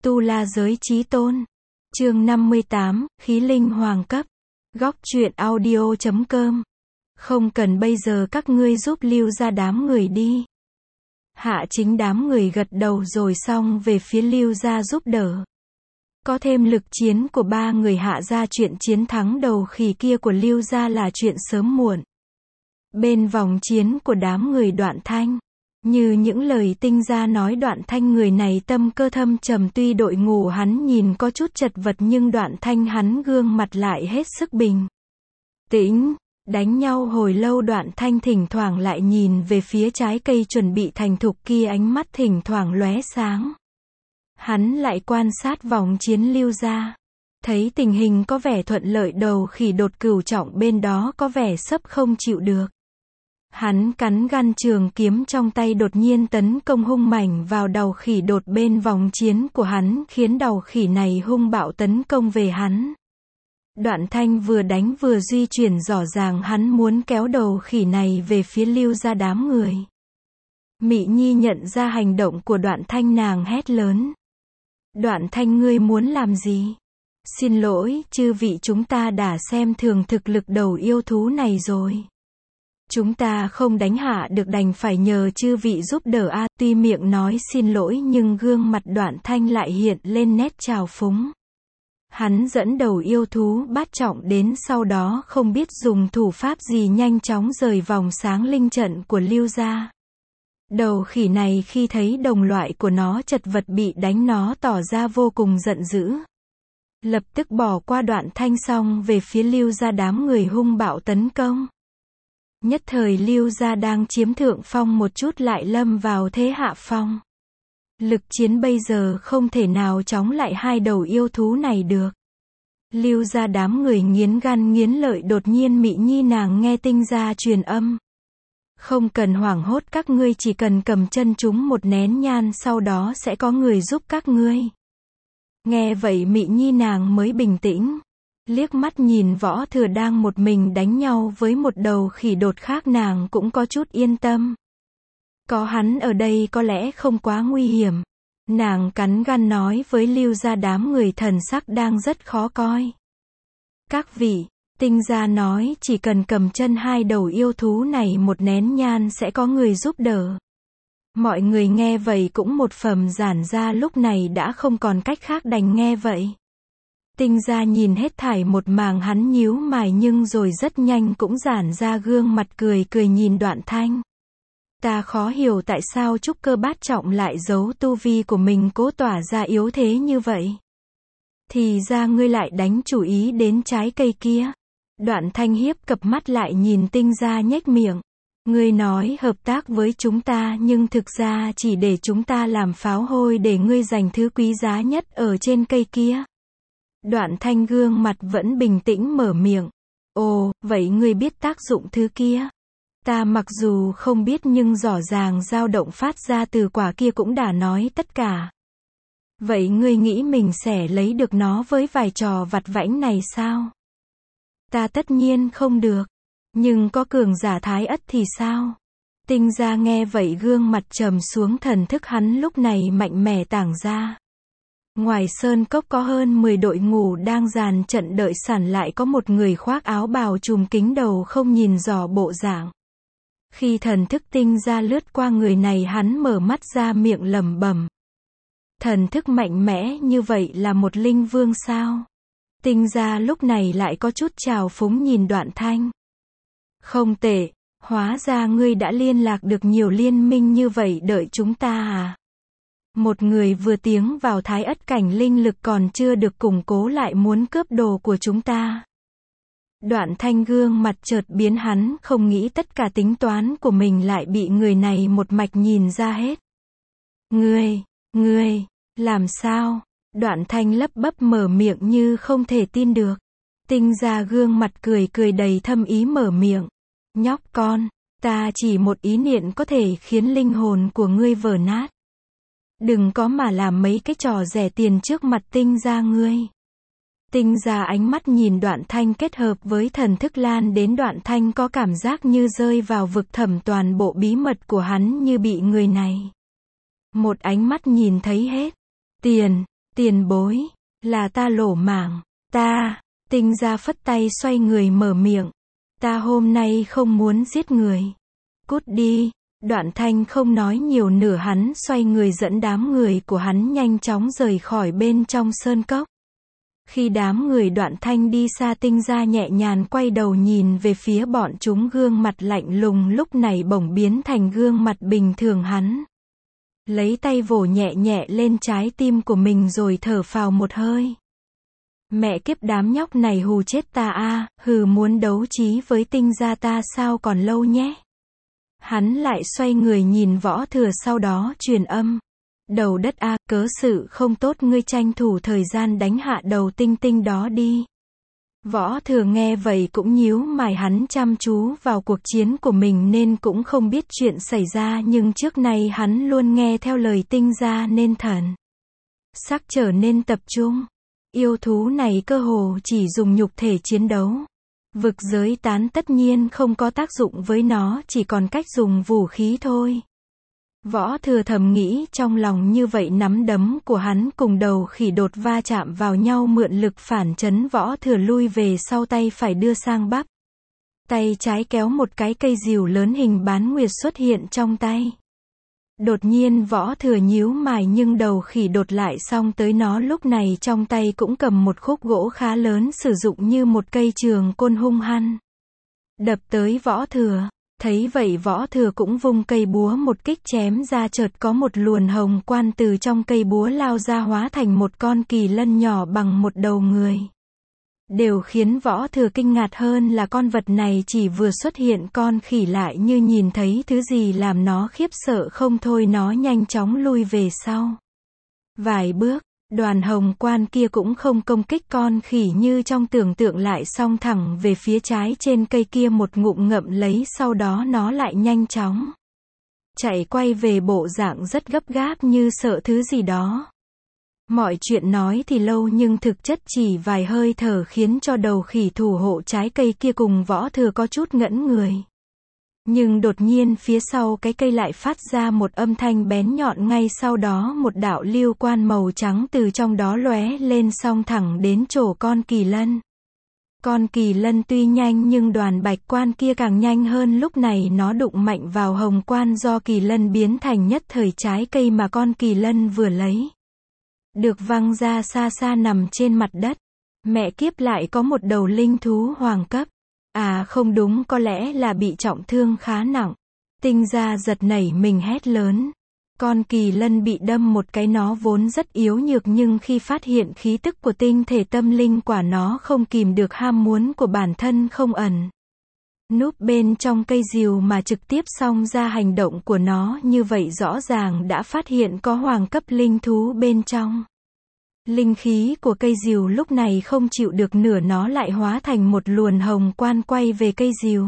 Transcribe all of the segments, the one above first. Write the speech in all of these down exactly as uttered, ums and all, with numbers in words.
Tu La Giới Chí Tôn. Chương năm mươi tám, Khí Linh Hoàng Cấp. Góc truyện audio chấm com. Không cần bây giờ các ngươi giúp lưu ra đám người đi. Hạ Chính đám người gật đầu rồi xong về phía lưu ra giúp đỡ. Có thêm lực chiến của ba người Hạ ra, chuyện chiến thắng đầu khỉ kia của lưu ra là chuyện sớm muộn. Bên vòng chiến của đám người Đoạn Thanh, như những lời Tinh Gia nói, Đoạn Thanh người này tâm cơ thâm trầm, tuy đội ngũ hắn nhìn có chút chật vật nhưng Đoạn Thanh hắn gương mặt lại hết sức bình tĩnh. Đánh nhau hồi lâu, Đoạn Thanh thỉnh thoảng lại nhìn về phía trái cây chuẩn bị thành thục kia, ánh mắt thỉnh thoảng lóe sáng. Hắn lại quan sát vòng chiến lưu ra, thấy tình hình có vẻ thuận lợi, đầu khỉ đột cửu trọng bên đó có vẻ sắp không chịu được. Hắn cắn răng, trường kiếm trong tay đột nhiên tấn công hung mãnh vào đầu khỉ đột bên vòng chiến của hắn, khiến đầu khỉ này hung bạo tấn công về hắn. Đoạn Thanh vừa đánh vừa di chuyển, rõ ràng hắn muốn kéo đầu khỉ này về phía lưu ra đám người. Mị Nhi nhận ra hành động của Đoạn Thanh, nàng hét lớn: Đoạn Thanh, ngươi muốn làm gì? Xin lỗi, chư vị, chúng ta đã xem thường thực lực đầu yêu thú này rồi. Chúng ta không đánh hạ được, đành phải nhờ chư vị giúp đỡ a. Tuy miệng nói xin lỗi nhưng gương mặt Đoạn Thanh lại hiện lên nét trào phúng. Hắn dẫn đầu yêu thú bát trọng đến, sau đó không biết dùng thủ pháp gì nhanh chóng rời vòng sáng linh trận của lưu gia. Đầu khỉ này khi thấy đồng loại của nó chật vật bị đánh, nó tỏ ra vô cùng giận dữ. Lập tức bỏ qua Đoạn Thanh, xong về phía lưu gia đám người hung bạo tấn công. Nhất thời lưu gia đang chiếm thượng phong một chút lại lâm vào thế hạ phong. Lực chiến bây giờ không thể nào chống lại hai đầu yêu thú này được. Lưu gia đám người nghiến răng nghiến lợi. Đột nhiên Mị Nhi nàng nghe Tinh Gia truyền âm: không cần hoảng hốt, các ngươi chỉ cần cầm chân chúng một nén nhang, sau đó sẽ có người giúp các ngươi. Nghe vậy Mị Nhi nàng mới bình tĩnh, liếc mắt nhìn Võ Thừa đang một mình đánh nhau với một đầu khỉ đột khác, nàng cũng có chút yên tâm. Có hắn ở đây có lẽ không quá nguy hiểm. Nàng cắn răng nói với lưu gia đám người, thần sắc đang rất khó coi: các vị, Tinh Gia nói chỉ cần cầm chân hai đầu yêu thú này một nén nhang sẽ có người giúp đỡ. Mọi người nghe vậy cũng một phẩm giản ra, lúc này đã không còn cách khác đành nghe vậy. Tinh Gia nhìn hết thảy một màng, hắn nhíu mày nhưng rồi rất nhanh cũng giãn ra gương mặt cười cười nhìn Đoạn Thanh. Ta khó hiểu tại sao trúc cơ bát trọng lại giấu tu vi của mình, cố tỏa ra yếu thế như vậy. Thì ra ngươi lại đánh chủ ý đến trái cây kia. Đoạn Thanh hiếp cặp mắt lại nhìn Tinh Gia nhếch miệng: ngươi nói hợp tác với chúng ta nhưng thực ra chỉ để chúng ta làm pháo hôi để ngươi giành thứ quý giá nhất ở trên cây kia. Đoạn Thanh gương mặt vẫn bình tĩnh mở miệng: ồ, vậy ngươi biết tác dụng thứ kia? Ta mặc dù không biết nhưng rõ ràng dao động phát ra từ quả kia cũng đã nói tất cả. Vậy ngươi nghĩ mình sẽ lấy được nó với vài trò vặt vãnh này sao? Ta tất nhiên không được. Nhưng có cường giả Thái Ất thì sao? Tinh Gia nghe vậy gương mặt trầm xuống, thần thức hắn lúc này mạnh mẽ tàng ra. Ngoài sơn cốc có hơn mười đội ngũ đang dàn trận đợi sẵn, lại có một người khoác áo bào trùm kính đầu không nhìn rõ bộ dạng. Khi thần thức Tinh Gia lướt qua người này, hắn mở mắt ra miệng lẩm bẩm: thần thức mạnh mẽ như vậy là một linh vương sao? Tinh Gia lúc này lại có chút trào phúng nhìn Đoạn Thanh: không tệ, hóa ra ngươi đã liên lạc được nhiều liên minh như vậy đợi chúng ta à? Một người vừa tiến vào Thái Ất cảnh, linh lực còn chưa được củng cố lại muốn cướp đồ của chúng ta. Đoạn Thanh gương mặt chợt biến, hắn không nghĩ tất cả tính toán của mình lại bị người này một mạch nhìn ra hết. Ngươi, ngươi, làm sao? Đoạn Thanh lắp bắp mở miệng như không thể tin được. Tinh Gia gương mặt cười cười đầy thâm ý mở miệng: nhóc con, ta chỉ một ý niệm có thể khiến linh hồn của ngươi vỡ nát. Đừng có mà làm mấy cái trò rẻ tiền trước mặt Tinh Gia ngươi. Tinh Gia ánh mắt nhìn Đoạn Thanh kết hợp với thần thức lan đến, Đoạn Thanh có cảm giác như rơi vào vực thẳm, toàn bộ bí mật của hắn như bị người này một ánh mắt nhìn thấy hết. Tiền, Tiền bối, là ta lỗ mãng, ta, Tinh Gia phất tay xoay người mở miệng. Ta hôm nay không muốn giết người. Cút đi. Đoạn Thanh không nói nhiều nữa, hắn xoay người dẫn đám người của hắn nhanh chóng rời khỏi bên trong sơn cốc. Khi đám người Đoạn Thanh đi xa, Tinh Gia nhẹ nhàng quay đầu nhìn về phía bọn chúng, gương mặt lạnh lùng lúc này bỗng biến thành gương mặt bình thường. Hắn lấy tay vỗ nhẹ nhẹ lên trái tim của mình rồi thở phào một hơi. Mẹ kiếp, đám nhóc này hù chết ta a, hừ, muốn đấu trí với Tinh Gia ta sao, còn lâu nhé. Hắn lại xoay người nhìn Võ Thừa, sau đó truyền âm. Đầu đất a, cớ sự không tốt, ngươi tranh thủ thời gian đánh hạ đầu tinh tinh đó đi. Võ Thừa nghe vậy cũng nhíu mày, hắn chăm chú vào cuộc chiến của mình nên cũng không biết chuyện xảy ra, nhưng trước nay hắn luôn nghe theo lời Tinh Gia nên thần sắc trở nên tập trung. Yêu thú này cơ hồ chỉ dùng nhục thể chiến đấu. Vực giới tán tất nhiên không có tác dụng với nó, chỉ còn cách dùng vũ khí thôi. Võ Thừa thầm nghĩ trong lòng như vậy, nắm đấm của hắn cùng đầu khỉ đột va chạm vào nhau, mượn lực phản chấn, Võ Thừa lui về sau, tay phải đưa sang bắp. Tay trái kéo một cái cây rìu lớn hình bán nguyệt xuất hiện trong tay. Đột nhiên Võ Thừa nhíu mày, nhưng đầu khỉ đột lại xông tới, nó lúc này trong tay cũng cầm một khúc gỗ khá lớn, sử dụng như một cây trường côn hung hăng đập tới Võ Thừa. Thấy vậy Võ Thừa cũng vung cây búa một kích chém ra, chợt có một luồn hồng quang từ trong cây búa lao ra, hóa thành một con kỳ lân nhỏ bằng một đầu người. Điều khiến Võ Thừa kinh ngạc hơn là con vật này chỉ vừa xuất hiện, con khỉ lại như nhìn thấy thứ gì làm nó khiếp sợ không thôi, nó nhanh chóng lui về sau vài bước. Đoàn hồng quang kia cũng không công kích con khỉ như trong tưởng tượng, lại xông thẳng về phía trái trên cây kia, một ngụm ngậm lấy, sau đó nó lại nhanh chóng chạy quay về, bộ dạng rất gấp gáp như sợ thứ gì đó. Mọi chuyện nói thì lâu nhưng thực chất chỉ vài hơi thở khiến cho đầu khỉ thủ hộ trái cây kia cùng Võ Thừa có chút ngẩn người. Nhưng đột nhiên phía sau cái cây lại phát ra một âm thanh bén nhọn, ngay sau đó một đạo lưu quang màu trắng từ trong đó lóe lên, xông thẳng đến chỗ con kỳ lân. Con kỳ lân tuy nhanh nhưng đoàn bạch quan kia càng nhanh hơn, lúc này nó đụng mạnh vào hồng quang do kỳ lân biến thành, nhất thời trái cây mà con kỳ lân vừa lấy được văng ra xa xa nằm trên mặt đất. Mẹ kiếp, lại có một đầu linh thú hoàng cấp. À không đúng, có lẽ là bị trọng thương khá nặng. Tinh Gia giật nảy mình hét lớn. Con kỳ lân bị đâm một cái, nó vốn rất yếu nhược, nhưng khi phát hiện khí tức của tinh thể tâm linh quả, nó không kìm được ham muốn của bản thân, không ẩn núp bên trong cây rìu mà trực tiếp xông ra. Hành động của nó như vậy rõ ràng đã phát hiện có hoàng cấp linh thú bên trong. Linh khí của cây rìu lúc này không chịu được nửa, nó lại hóa thành một luồn hồng quang quay về cây rìu.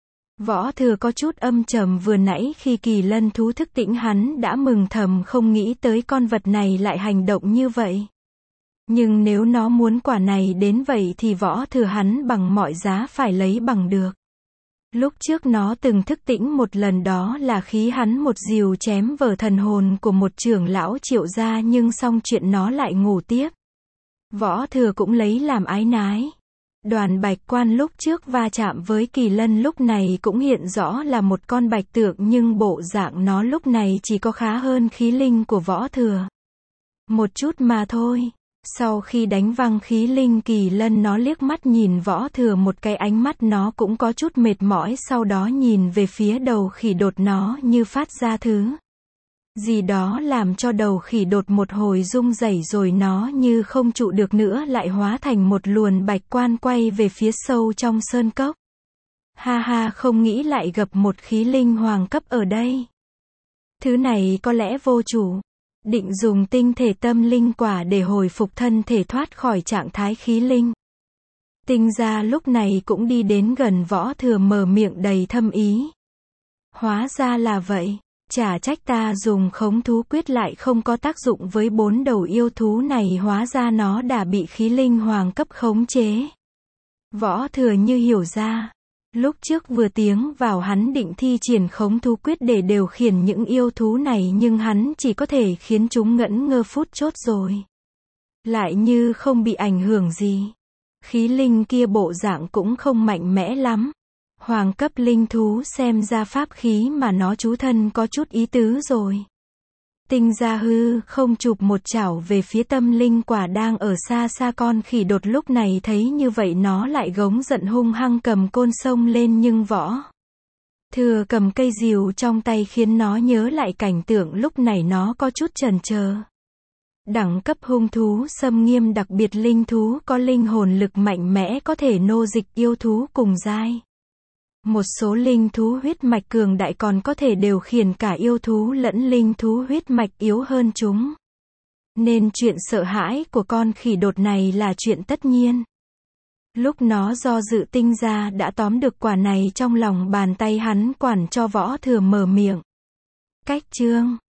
Võ Thừa có chút âm trầm, vừa nãy khi kỳ lân thú thức tỉnh hắn đã mừng thầm, không nghĩ tới con vật này lại hành động như vậy. Nhưng nếu nó muốn quả này đến vậy thì Võ Thừa hắn bằng mọi giá phải lấy bằng được. Lúc trước nó từng thức tỉnh một lần, đó là khí hắn một rìu chém vỡ thần hồn của một trưởng lão Triệu gia, nhưng xong chuyện nó lại ngủ tiếp. Võ Thừa cũng lấy làm ái nái. Đoàn bạch quan lúc trước va chạm với kỳ lân lúc này cũng hiện rõ là một con bạch tượng, nhưng bộ dạng nó lúc này chỉ có khá hơn khí linh của Võ Thừa một chút mà thôi. Sau khi đánh văng khí linh kỳ lân, nó liếc mắt nhìn Võ Thừa một cái, ánh mắt nó cũng có chút mệt mỏi, sau đó nhìn về phía đầu khỉ đột, nó như phát ra thứ gì đó làm cho đầu khỉ đột một hồi rung rẩy, rồi nó như không trụ được nữa lại hóa thành một luồn bạch quang quay về phía sâu trong sơn cốc. Ha ha, không nghĩ lại gặp một khí linh hoàng cấp ở đây. Thứ này có lẽ vô chủ. Định dùng tinh thể tâm linh quả để hồi phục thân thể thoát khỏi trạng thái khí linh. Tinh Gia lúc này cũng đi đến gần Võ Thừa, mở miệng đầy thâm ý. Hóa ra là vậy. Chả trách ta dùng khống thú quyết lại không có tác dụng với bốn đầu yêu thú này, hóa ra nó đã bị khí linh hoàng cấp khống chế. Võ Thừa như hiểu ra. Lúc trước vừa tiến vào hắn định thi triển khống thú quyết để điều khiển những yêu thú này, nhưng hắn chỉ có thể khiến chúng ngẩn ngơ phút chốt rồi. lại như không bị ảnh hưởng gì. Khí linh kia bộ dạng cũng không mạnh mẽ lắm. Hoàng cấp linh thú xem ra pháp khí mà nó trú thân có chút ý tứ rồi. Tinh Gia hư không chụp một chảo về phía tâm linh quả đang ở xa xa con khỉ đột lúc này thấy như vậy nó lại gống giận hung hăng cầm côn sông lên nhưng võ. Thừa cầm cây rìu trong tay khiến nó nhớ lại cảnh tượng lúc này nó có chút chần chờ. Đẳng cấp hung thú xâm nghiêm đặc biệt linh thú có linh hồn lực mạnh mẽ có thể nô dịch yêu thú cùng giai. Một số linh thú huyết mạch cường đại còn có thể điều khiển cả yêu thú lẫn linh thú huyết mạch yếu hơn chúng. Nên chuyện sợ hãi của con khỉ đột này là chuyện tất nhiên. Lúc nó do dự Tinh Gia đã tóm được quả này trong lòng bàn tay hắn quản cho Võ Thừa mở miệng. Cách chương